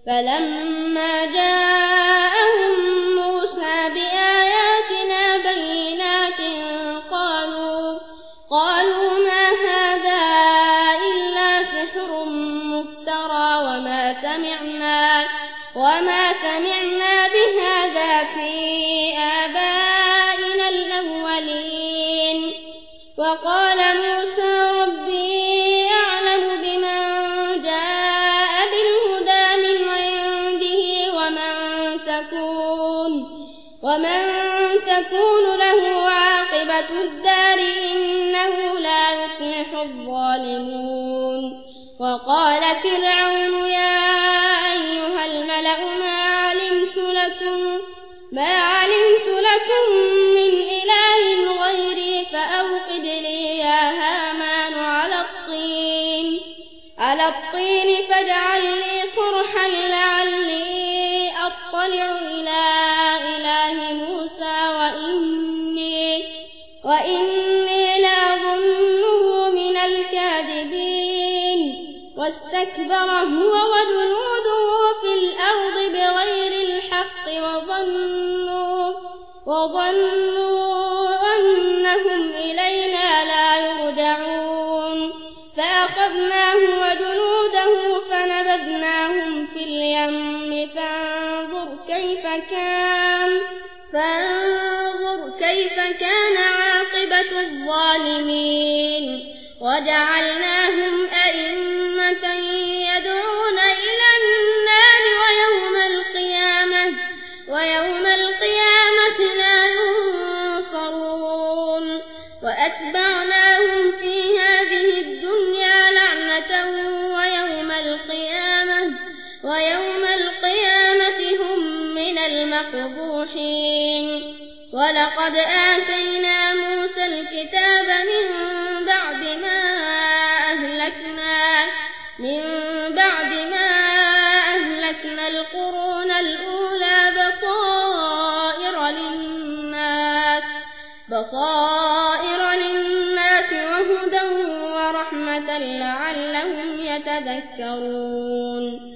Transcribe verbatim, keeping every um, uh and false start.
فلما جاءهم موسى بآياتنا بينات قالوا قالوا ما هذا إلا سحر مفترى وما سمعنا وما سمعنا بهذا في آبائنا الأولين. وقال موسى ربي أعلم بمن جاء بالهدى من عنده ومن تكون ومن تكون له عاقبة الدار إنه لا يفلح الظالمون. وقال فرعون يا أيها الملأ ما علمت لكم ما علمت لكم من إله غيري فأوقد لي يا هامان على الطين على الطين فاجعل لي صرحا لعلي أطلع إلى إله موسى وإني وإني لأظنه من الكاذبين. واستكبر هو وجنوده في الأرض بغير الحق وظنوا وظنوا أنهم إلينا لا يرجعون. فأخذناه وجنوده فنبذناهم في اليم فانظر كيف كان فانظر كيف كان عاقبة الظالمين. وجعلناهم أئمة يدعون إلى النار ويوم القيامة ويوم القيامة لا ينصرون. وأتبعناهم في هذه الدنيا لعنة ويوم القيامة ويوم القيامة هم من المقبوحين. ولقد آتينا موسى الكتاب من بعد ما أهلكنا من بعد ما أهلكنا القرون الأولى بصائر للناس بصائر للناس وهدى ورحمة لعلهم يتذكرون.